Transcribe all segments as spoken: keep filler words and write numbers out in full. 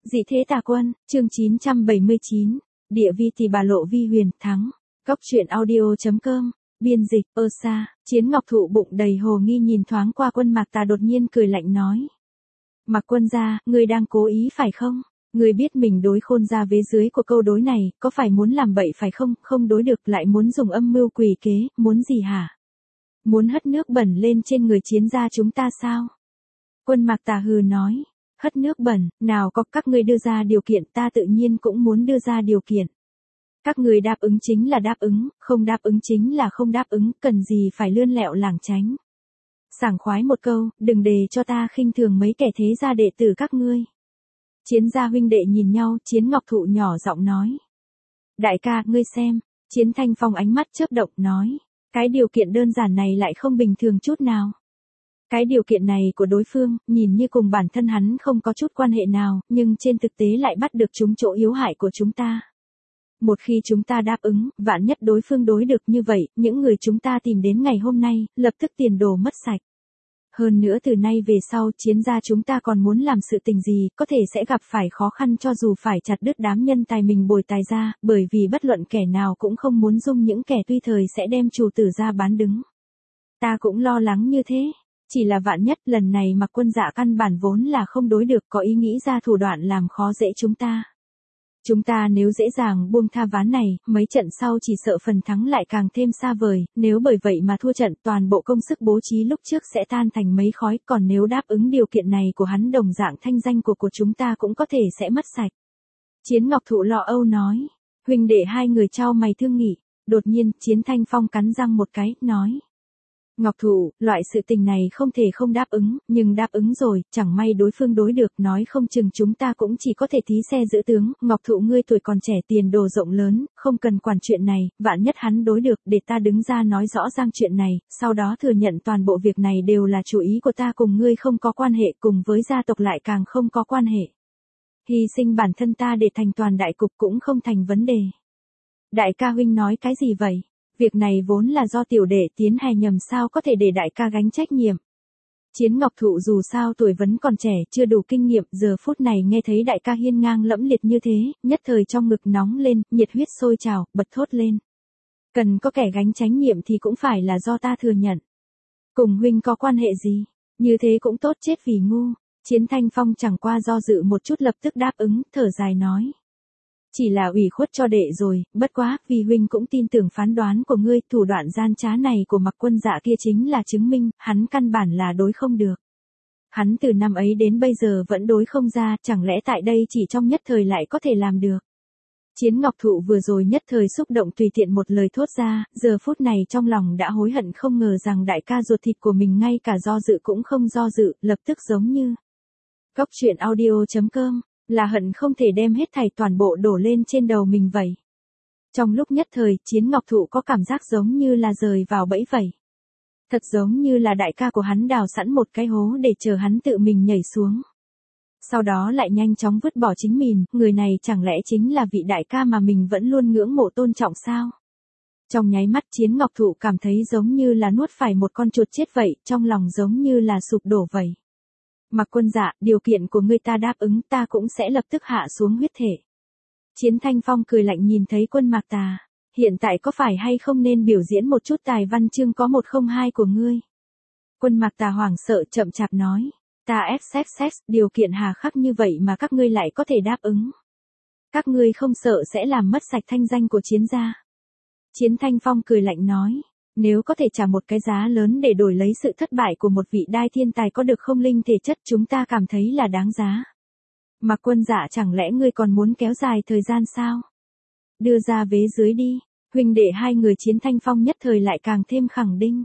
Dị thế tà quân, chương chín trăm bảy mươi chín, địa vi thì bà lộ vi huyền, thắng. Góc truyện audio.com, biên dịch, ơ sa, Chiến Ngọc Thụ bụng đầy hồ nghi nhìn thoáng qua Quân Mạc Tà đột nhiên cười lạnh nói. Mạc quân gia, ngươi đang cố ý phải không? Ngươi biết mình đối Khôn gia vế dưới của câu đối này, có phải muốn làm bậy phải không? Không đối được lại muốn dùng âm mưu quỷ kế, muốn gì hả? Muốn hất nước bẩn lên trên người Chiến gia chúng ta sao? Quân Mạc Tà hừ nói. Hất nước bẩn, nào có các ngươi đưa ra điều kiện ta tự nhiên cũng muốn đưa ra điều kiện. Các ngươi đáp ứng chính là đáp ứng, không đáp ứng chính là không đáp ứng, cần gì phải lươn lẹo lảng tránh. Sảng khoái một câu, đừng để cho ta khinh thường mấy kẻ thế gia đệ tử các ngươi. Chiến gia huynh đệ nhìn nhau, Chiến Ngọc Thụ nhỏ giọng nói. Đại ca, ngươi xem, Chiến Thanh Phong ánh mắt chớp động nói. Cái điều kiện đơn giản này lại không bình thường chút nào. Cái điều kiện này của đối phương, nhìn như cùng bản thân hắn không có chút quan hệ nào, nhưng trên thực tế lại bắt được chúng chỗ yếu hại của chúng ta. Một khi chúng ta đáp ứng, vạn nhất đối phương đối được như vậy, những người chúng ta tìm đến ngày hôm nay, lập tức tiền đồ mất sạch. Hơn nữa từ nay về sau, Chiến gia chúng ta còn muốn làm sự tình gì, có thể sẽ gặp phải khó khăn cho dù phải chặt đứt đám nhân tài mình bồi tài ra, bởi vì bất luận kẻ nào cũng không muốn dung những kẻ tuy thời sẽ đem chủ tử ra bán đứng. Ta cũng lo lắng như thế. Chỉ là vạn nhất lần này Mạc quân dạ căn bản vốn là không đối được, có ý nghĩ ra thủ đoạn làm khó dễ chúng ta. Chúng ta nếu dễ dàng buông tha ván này, mấy trận sau chỉ sợ phần thắng lại càng thêm xa vời, nếu bởi vậy mà thua trận toàn bộ công sức bố trí lúc trước sẽ tan thành mấy khói, còn nếu đáp ứng điều kiện này của hắn đồng dạng thanh danh của của chúng ta cũng có thể sẽ mất sạch. Chiến Ngọc Thụ lo âu nói, huynh đệ hai người trao mày thương nghị, đột nhiên Chiến Thanh Phong cắn răng một cái, nói. Ngọc Thụ, loại sự tình này không thể không đáp ứng, nhưng đáp ứng rồi, chẳng may đối phương đối được, nói không chừng chúng ta cũng chỉ có thể thí xe giữ tướng. Ngọc Thụ ngươi tuổi còn trẻ tiền đồ rộng lớn, không cần quản chuyện này, vạn nhất hắn đối được, để ta đứng ra nói rõ ràng chuyện này, sau đó thừa nhận toàn bộ việc này đều là chủ ý của ta cùng ngươi không có quan hệ, cùng với gia tộc lại càng không có quan hệ. Hy sinh bản thân ta để thành toàn đại cục cũng không thành vấn đề. Đại ca huynh nói cái gì vậy? Việc này vốn là do tiểu đệ tiến hành nhầm sao có thể để đại ca gánh trách nhiệm. Chiến Ngọc Thụ dù sao tuổi vẫn còn trẻ, chưa đủ kinh nghiệm, giờ phút này nghe thấy đại ca hiên ngang lẫm liệt như thế, nhất thời trong ngực nóng lên, nhiệt huyết sôi trào, bật thốt lên. Cần có kẻ gánh trách nhiệm thì cũng phải là do ta thừa nhận. Cùng huynh có quan hệ gì? Như thế cũng tốt chết vì ngu. Chiến Thanh Phong chẳng qua do dự một chút lập tức đáp ứng, thở dài nói. Chỉ là ủy khuất cho đệ rồi, bất quá, vì huynh cũng tin tưởng phán đoán của ngươi, thủ đoạn gian trá này của Mạc quân dạ kia chính là chứng minh, hắn căn bản là đối không được. Hắn từ năm ấy đến bây giờ vẫn đối không ra, chẳng lẽ tại đây chỉ trong nhất thời lại có thể làm được. Chiến Ngọc Thụ vừa rồi nhất thời xúc động tùy tiện một lời thốt ra, giờ phút này trong lòng đã hối hận không ngờ rằng đại ca ruột thịt của mình ngay cả do dự cũng không do dự, lập tức giống như. Góc truyện audio.com là hận không thể đem hết thảy toàn bộ đổ lên trên đầu mình vậy. Trong lúc nhất thời, Chiến Ngọc Thụ có cảm giác giống như là rời vào bẫy vậy. Thật giống như là đại ca của hắn đào sẵn một cái hố để chờ hắn tự mình nhảy xuống. Sau đó lại nhanh chóng vứt bỏ chính mình, người này chẳng lẽ chính là vị đại ca mà mình vẫn luôn ngưỡng mộ tôn trọng sao? Trong nháy mắt Chiến Ngọc Thụ cảm thấy giống như là nuốt phải một con chuột chết vậy, trong lòng giống như là sụp đổ vậy. Mạc quân dạ, điều kiện của ngươi ta đáp ứng, ta cũng sẽ lập tức hạ xuống huyết thể. Chiến Thanh Phong cười lạnh nhìn thấy Quân Mạc Tà, hiện tại có phải hay không nên biểu diễn một chút tài văn chương có một không hai của ngươi? Quân Mạc Tà hoảng sợ chậm chạp nói, ta ép xét xét, điều kiện hà khắc như vậy mà các ngươi lại có thể đáp ứng. Các ngươi không sợ sẽ làm mất sạch thanh danh của Chiến gia. Chiến Thanh Phong cười lạnh nói. Nếu có thể trả một cái giá lớn để đổi lấy sự thất bại của một vị đai thiên tài có được không linh thể chất chúng ta cảm thấy là đáng giá. Mạc quân dạ chẳng lẽ ngươi còn muốn kéo dài thời gian sao? Đưa ra vế dưới đi, huynh đệ hai người Chiến Thanh Phong nhất thời lại càng thêm khẳng định.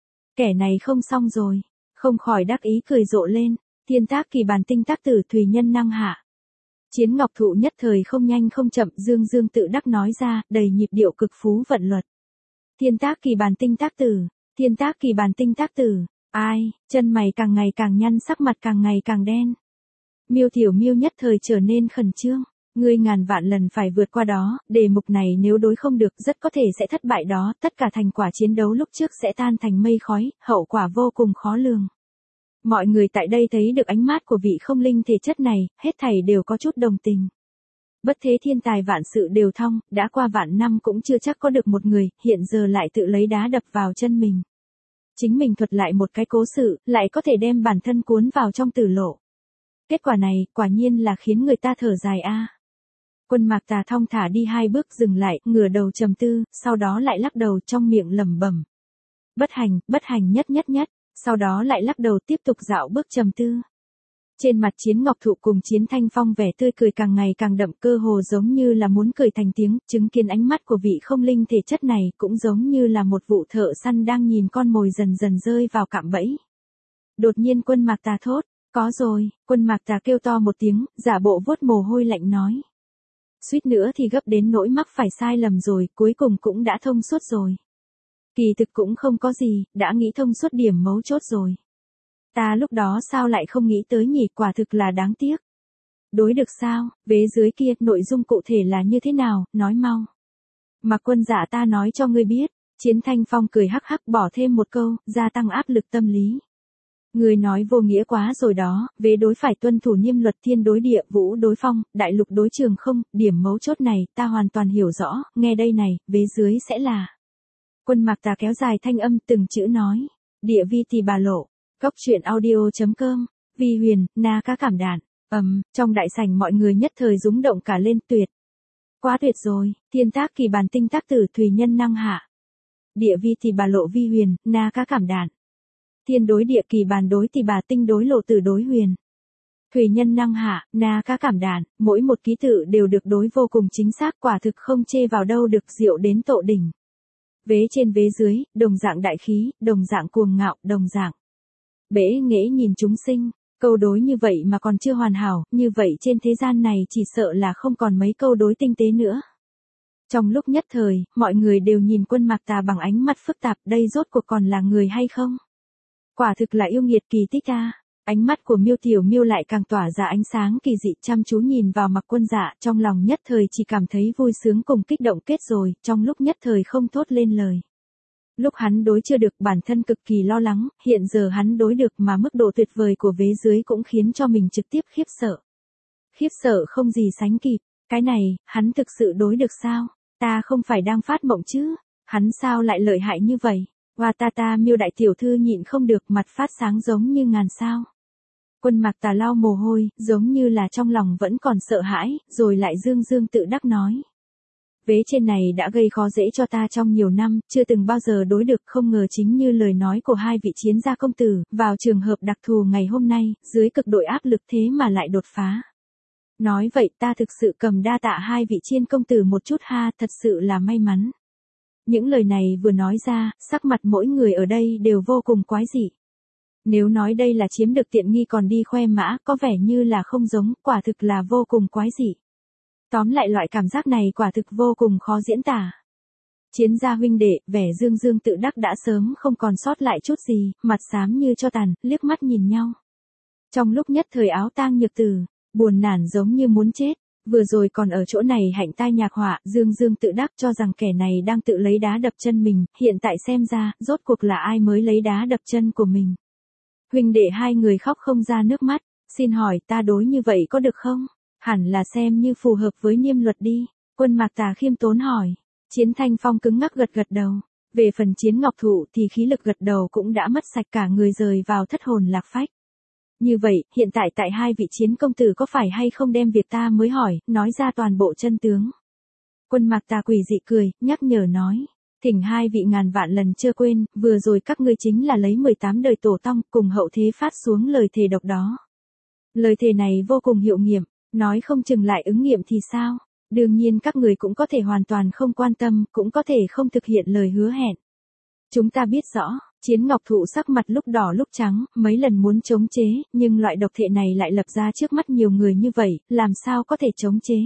Kẻ này không xong rồi, không khỏi đắc ý cười rộ lên, thiên tác kỳ bản tinh tác tử thùy nhân năng hạ. Chiến Ngọc Thụ nhất thời không nhanh không chậm dương dương tự đắc nói ra, đầy nhịp điệu cực phú vận luật. Thiên tác kỳ bản tinh tác tử, thiên tác kỳ bản tinh tác tử, ai, chân mày càng ngày càng nhăn sắc mặt càng ngày càng đen. Miêu Tiểu Miêu nhất thời trở nên khẩn trương, ngươi ngàn vạn lần phải vượt qua đó, đề mục này nếu đối không được rất có thể sẽ thất bại đó, tất cả thành quả chiến đấu lúc trước sẽ tan thành mây khói, hậu quả vô cùng khó lường. Mọi người tại đây thấy được ánh mắt của vị không linh thể chất này, hết thảy đều có chút đồng tình. Bất thế thiên tài vạn sự đều thong, đã qua vạn năm cũng chưa chắc có được một người, hiện giờ lại tự lấy đá đập vào chân mình. Chính mình thuật lại một cái cố sự, lại có thể đem bản thân cuốn vào trong tử lộ. Kết quả này, quả nhiên là khiến người ta thở dài a. Quân Mạc Tà thong thả đi hai bước dừng lại, ngửa đầu trầm tư, sau đó lại lắc đầu trong miệng lẩm bẩm. Bất hành, bất hành nhất nhất nhất, sau đó lại lắc đầu tiếp tục dạo bước trầm tư. Trên mặt Chiến Ngọc Thụ cùng Chiến Thanh Phong vẻ tươi cười càng ngày càng đậm, cơ hồ giống như là muốn cười thành tiếng, chứng kiến ánh mắt của vị không linh thể chất này cũng giống như là một vụ thợ săn đang nhìn con mồi dần dần rơi vào cạm bẫy. Đột nhiên Quân Mạc Tà thốt, có rồi, Quân Mạc Tà kêu to một tiếng, giả bộ vuốt mồ hôi lạnh nói. Suýt nữa thì gấp đến nỗi mắc phải sai lầm rồi, cuối cùng cũng đã thông suốt rồi. Kỳ thực cũng không có gì, đã nghĩ thông suốt điểm mấu chốt rồi. Ta lúc đó sao lại không nghĩ tới nhỉ, quả thực là đáng tiếc. Đối được sao, vế dưới kia, nội dung cụ thể là như thế nào, nói mau. Mạc Quân Dạ ta nói cho ngươi biết, Chiến Thanh Phong cười hắc hắc bỏ thêm một câu, gia tăng áp lực tâm lý. Ngươi nói vô nghĩa quá rồi đó, vế đối phải tuân thủ nghiêm luật, thiên đối địa, vũ đối phong, đại lục đối trường không, điểm mấu chốt này ta hoàn toàn hiểu rõ, nghe đây này, vế dưới sẽ là. Quân Mạc Tà kéo dài thanh âm từng chữ nói, địa vi thì bà lộ. Cốc truyện audio.com, Vi Huyền, Na Cá Cảm Đạn, ầm, um, trong đại sảnh mọi người nhất thời rúng động cả lên, tuyệt. Quá tuyệt rồi, thiên tác kỳ bản tinh tác tử thùy nhân năng hạ. Địa vi thì bà lộ Vi Huyền, Na Cá Cảm Đạn. Thiên đối địa kỳ bản đối thì bà tinh đối lộ tử đối huyền. Thùy nhân năng hạ, Na Cá Cảm Đạn, mỗi một ký tự đều được đối vô cùng chính xác, quả thực không chê vào đâu được, diệu đến tộ đỉnh. Vế trên vế dưới, đồng dạng đại khí, đồng dạng cuồng ngạo, đồng dạng bể nghễ nhìn chúng sinh, câu đối như vậy mà còn chưa hoàn hảo, như vậy trên thế gian này chỉ sợ là không còn mấy câu đối tinh tế nữa. Trong lúc nhất thời, mọi người đều nhìn Quân Mạc Tà bằng ánh mắt phức tạp, đây rốt cuộc còn là người hay không? Quả thực là yêu nghiệt kỳ tích a. Ánh mắt của Miêu Tiểu Miêu lại càng tỏa ra ánh sáng kỳ dị, chăm chú nhìn vào Mạc Quân Dạ, trong lòng nhất thời chỉ cảm thấy vui sướng cùng kích động kết rồi, trong lúc nhất thời không thốt lên lời. Lúc hắn đối chưa được bản thân cực kỳ lo lắng, hiện giờ hắn đối được mà mức độ tuyệt vời của vế dưới cũng khiến cho mình trực tiếp khiếp sợ. Khiếp sợ không gì sánh kịp, cái này, hắn thực sự đối được sao? Ta không phải đang phát mộng chứ? Hắn sao lại lợi hại như vậy? Hoa ta ta Miêu đại tiểu thư nhịn không được, mặt phát sáng giống như ngàn sao. Quân Mạc Tà lau mồ hôi, giống như là trong lòng vẫn còn sợ hãi, rồi lại dương dương tự đắc nói. Vế trên này đã gây khó dễ cho ta trong nhiều năm, chưa từng bao giờ đối được, không ngờ chính như lời nói của hai vị chiến gia công tử, vào trường hợp đặc thù ngày hôm nay, dưới cực độ áp lực thế mà lại đột phá. Nói vậy ta thực sự cầm đa tạ hai vị chiên công tử một chút ha, thật sự là may mắn. Những lời này vừa nói ra, sắc mặt mỗi người ở đây đều vô cùng quái dị. Nếu nói đây là chiếm được tiện nghi còn đi khoe mã, có vẻ như là không giống, quả thực là vô cùng quái dị. Tóm lại loại cảm giác này quả thực vô cùng khó diễn tả. Chiến gia huynh đệ, vẻ dương dương tự đắc đã sớm không còn sót lại chút gì, mặt xám như cho tàn, liếc mắt nhìn nhau. Trong lúc nhất thời áo tang nhược tử, buồn nản giống như muốn chết, vừa rồi còn ở chỗ này hạnh tai nhạc họa, dương dương tự đắc cho rằng kẻ này đang tự lấy đá đập chân mình, hiện tại xem ra, rốt cuộc là ai mới lấy đá đập chân của mình. Huynh đệ hai người khóc không ra nước mắt, xin hỏi ta đối như vậy có được không? Hẳn là xem như phù hợp với niêm luật đi. Quân Mạc Tà khiêm tốn hỏi. Chiến Thanh Phong cứng ngắc gật gật đầu. Về phần Chiến Ngọc Thụ thì khí lực gật đầu cũng đã mất sạch, cả người rời vào thất hồn lạc phách. Như vậy, hiện tại tại hai vị chiến công tử có phải hay không đem việc ta mới hỏi, nói ra toàn bộ chân tướng. Quân Mạc Tà quỷ dị cười, nhắc nhở nói. Thỉnh hai vị ngàn vạn lần chưa quên, vừa rồi các ngươi chính là lấy mười tám đời tổ tông cùng hậu thế phát xuống lời thề độc đó. Lời thề này vô cùng hiệu nghiệm. Nói không chừng lại ứng nghiệm thì sao? Đương nhiên các người cũng có thể hoàn toàn không quan tâm, cũng có thể không thực hiện lời hứa hẹn. Chúng ta biết rõ, Chiến Ngọc Thụ sắc mặt lúc đỏ lúc trắng, mấy lần muốn chống chế, nhưng loại độc thể này lại lập ra trước mắt nhiều người như vậy, làm sao có thể chống chế?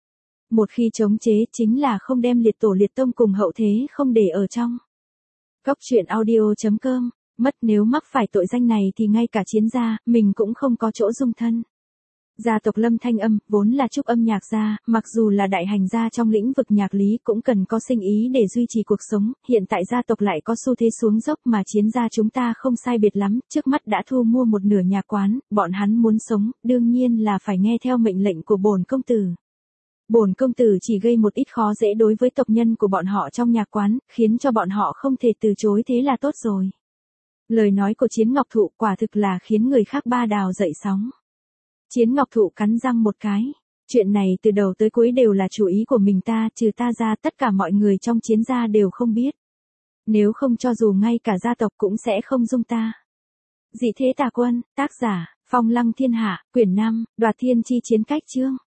Một khi chống chế chính là không đem liệt tổ liệt tông cùng hậu thế không để ở trong. Cốc truyện audio.com, mất nếu mắc phải tội danh này thì ngay cả chiến gia, mình cũng không có chỗ dung thân. Gia tộc Lâm Thanh Âm, vốn là trúc âm nhạc gia, mặc dù là đại hành gia trong lĩnh vực nhạc lý cũng cần có sinh ý để duy trì cuộc sống, hiện tại gia tộc lại có xu thế xuống dốc mà Chiến gia chúng ta không sai biệt lắm, trước mắt đã thu mua một nửa nhà quán, bọn hắn muốn sống, đương nhiên là phải nghe theo mệnh lệnh của bổn công tử. Bổn công tử chỉ gây một ít khó dễ đối với tộc nhân của bọn họ trong nhạc quán, khiến cho bọn họ không thể từ chối thế là tốt rồi. Lời nói của Chiến Ngọc Thụ quả thực là khiến người khác ba đào dậy sóng. Chiến Ngọc Thụ cắn răng một cái. Chuyện này từ đầu tới cuối đều là chủ ý của mình ta, trừ ta ra tất cả mọi người trong Chiến gia đều không biết. Nếu không cho dù ngay cả gia tộc cũng sẽ không dung ta. Dị thế tà quân, tác giả, Phong Lăng Thiên Hạ, quyển năm, Đoạt Thiên Chi Chiến Cách chương.